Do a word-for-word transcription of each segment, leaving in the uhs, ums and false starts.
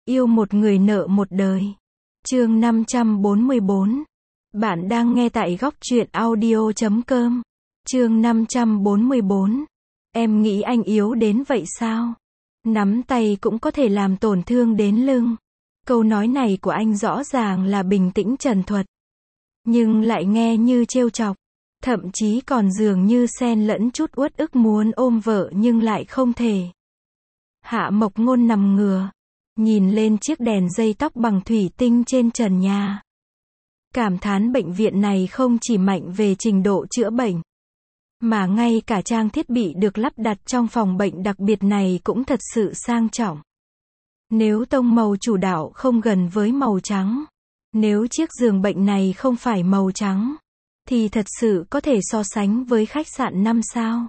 Yêu một người nợ một đời. Chương năm trăm bốn mươi bốn. Bạn đang nghe tại góc truyện audio chấm com. Chương năm trăm bốn mươi bốn. Em nghĩ anh yếu đến vậy sao? Nắm tay cũng có thể làm tổn thương đến lưng. Câu nói này của anh rõ ràng là bình tĩnh trần thuật, nhưng lại nghe như trêu chọc. Thậm chí còn dường như xen lẫn chút uất ức muốn ôm vợ nhưng lại không thể. Hạ Mộc Ngôn nằm ngửa, nhìn lên chiếc đèn dây tóc bằng thủy tinh trên trần nhà. Cảm thán bệnh viện này không chỉ mạnh về trình độ chữa bệnh, mà ngay cả trang thiết bị được lắp đặt trong phòng bệnh đặc biệt này cũng thật sự sang trọng. Nếu tông màu chủ đạo không gần với màu trắng, nếu chiếc giường bệnh này không phải màu trắng, thì thật sự có thể so sánh với khách sạn năm sao.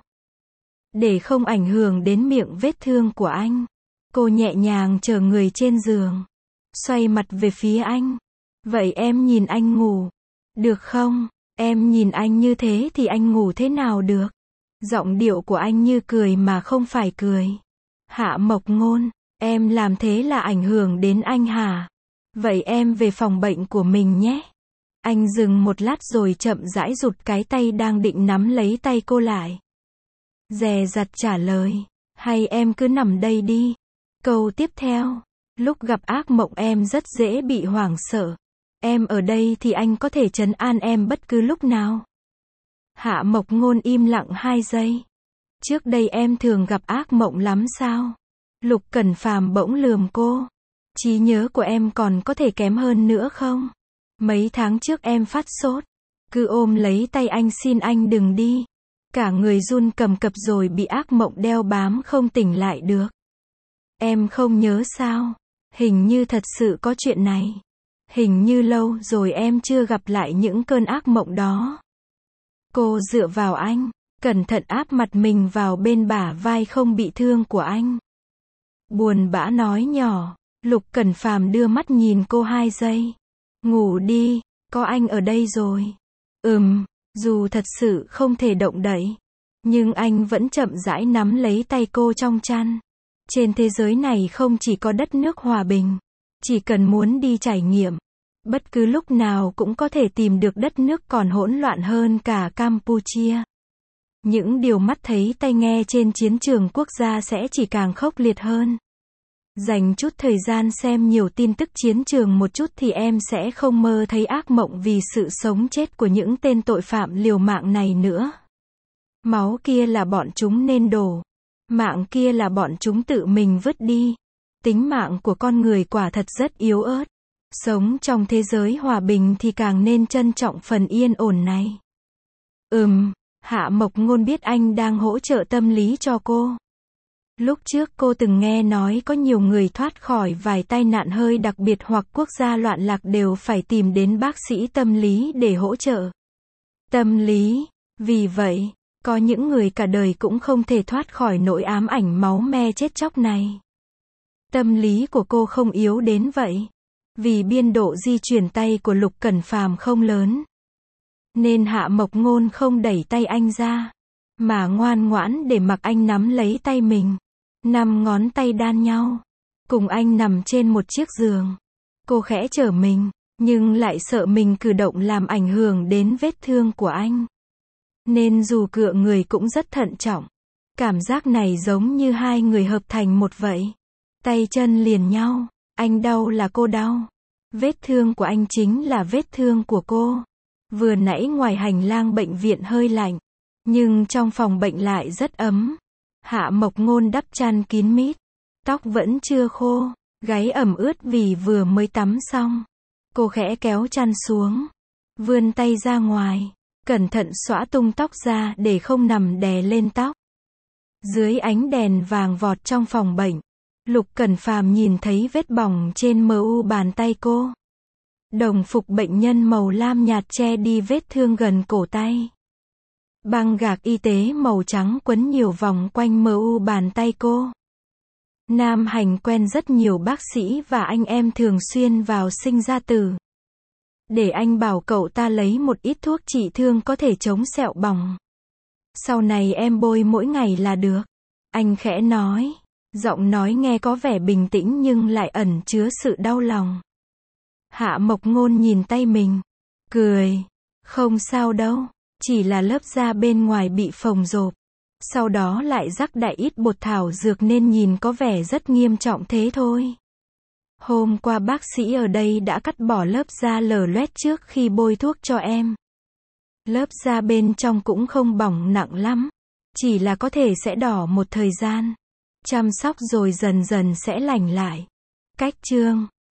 Để không ảnh hưởng đến miệng vết thương của anh, cô nhẹ nhàng chở người trên giường, xoay mặt về phía anh. Vậy em nhìn anh ngủ, được không? Em nhìn anh như thế thì anh ngủ thế nào được? Giọng điệu của anh như cười mà không phải cười. Hạ Mộc Ngôn, em làm thế là ảnh hưởng đến anh hả? Vậy em về phòng bệnh của mình nhé. Anh dừng một lát rồi chậm rãi rụt cái tay đang định nắm lấy tay cô lại. Dè dặt trả lời, hay em cứ nằm đây đi. Câu tiếp theo, lúc gặp ác mộng em rất dễ bị hoảng sợ. Em ở đây thì anh có thể trấn an em bất cứ lúc nào. Hạ Mộc Ngôn im lặng hai giây. Trước đây em thường gặp ác mộng lắm sao? Lục Cẩn Phàm bỗng lườm cô. Trí nhớ của em còn có thể kém hơn nữa không? Mấy tháng trước em phát sốt, cứ ôm lấy tay anh xin anh đừng đi. Cả người run cầm cập rồi bị ác mộng đeo bám không tỉnh lại được. Em không nhớ sao? Hình như thật sự có chuyện này. Hình như lâu rồi em chưa gặp lại những cơn ác mộng đó. Cô dựa vào anh, cẩn thận áp mặt mình vào bên bả vai không bị thương của anh. Buồn bã nói nhỏ. Lục Cẩn Phàm đưa mắt nhìn cô hai giây. Ngủ đi, có anh ở đây rồi. Ừm, dù thật sự không thể động đậy, nhưng anh vẫn chậm rãi nắm lấy tay cô trong chăn. Trên thế giới này không chỉ có đất nước hòa bình, chỉ cần muốn đi trải nghiệm, bất cứ lúc nào cũng có thể tìm được đất nước còn hỗn loạn hơn cả Campuchia. Những điều mắt thấy tai nghe trên chiến trường quốc gia sẽ chỉ càng khốc liệt hơn. Dành chút thời gian xem nhiều tin tức chiến trường một chút thì em sẽ không mơ thấy ác mộng vì sự sống chết của những tên tội phạm liều mạng này nữa. Máu kia là bọn chúng nên đổ. Mạng kia là bọn chúng tự mình vứt đi. Tính mạng của con người quả thật rất yếu ớt. Sống trong thế giới hòa bình thì càng nên trân trọng phần yên ổn này. Ừm, Hạ Mộc Ngôn biết anh đang hỗ trợ tâm lý cho cô. Lúc trước cô từng nghe nói có nhiều người thoát khỏi vài tai nạn hơi đặc biệt hoặc quốc gia loạn lạc đều phải tìm đến bác sĩ tâm lý để hỗ trợ. Tâm lý, vì vậy, có những người cả đời cũng không thể thoát khỏi nỗi ám ảnh máu me chết chóc này. Tâm lý của cô không yếu đến vậy. Vì biên độ di chuyển tay của Lục Cẩn Phàm không lớn, nên Hạ Mộc Ngôn không đẩy tay anh ra, mà ngoan ngoãn để mặc anh nắm lấy tay mình. Năm ngón tay đan nhau, cùng anh nằm trên một chiếc giường. Cô khẽ trở mình, nhưng lại sợ mình cử động làm ảnh hưởng đến vết thương của anh. Nên dù cựa người cũng rất thận trọng. Cảm giác này giống như hai người hợp thành một vậy. Tay chân liền nhau, anh đau là cô đau. Vết thương của anh chính là vết thương của cô. Vừa nãy ngoài hành lang bệnh viện hơi lạnh, nhưng trong phòng bệnh lại rất ấm. Hạ Mộc Ngôn đắp chăn kín mít. Tóc vẫn chưa khô, gáy ẩm ướt vì vừa mới tắm xong. Cô khẽ kéo chăn xuống, vươn tay ra ngoài, cẩn thận xõa tung tóc ra để không nằm đè lên tóc. Dưới ánh đèn vàng vọt trong phòng bệnh, Lục Cẩn Phàm nhìn thấy vết bỏng trên mu bàn tay cô. Đồng phục bệnh nhân màu lam nhạt che đi vết thương gần cổ tay. Băng gạc y tế màu trắng quấn nhiều vòng quanh mu bàn tay cô. Nam Hành quen rất nhiều bác sĩ và anh em thường xuyên vào sinh ra tử. Để anh bảo cậu ta lấy một ít thuốc trị thương có thể chống sẹo bỏng. Sau này em bôi mỗi ngày là được. Anh khẽ nói. Giọng nói nghe có vẻ bình tĩnh nhưng lại ẩn chứa sự đau lòng. Hạ Mộc Ngôn nhìn tay mình, cười. Không sao đâu, chỉ là lớp da bên ngoài bị phồng rộp. Sau đó lại rắc đại ít bột thảo dược nên nhìn có vẻ rất nghiêm trọng thế thôi. Hôm qua bác sĩ ở đây đã cắt bỏ lớp da lở loét trước khi bôi thuốc cho em. Lớp da bên trong cũng không bỏng nặng lắm, chỉ là có thể sẽ đỏ một thời gian. Chăm sóc rồi dần dần sẽ lành lại. Cách chương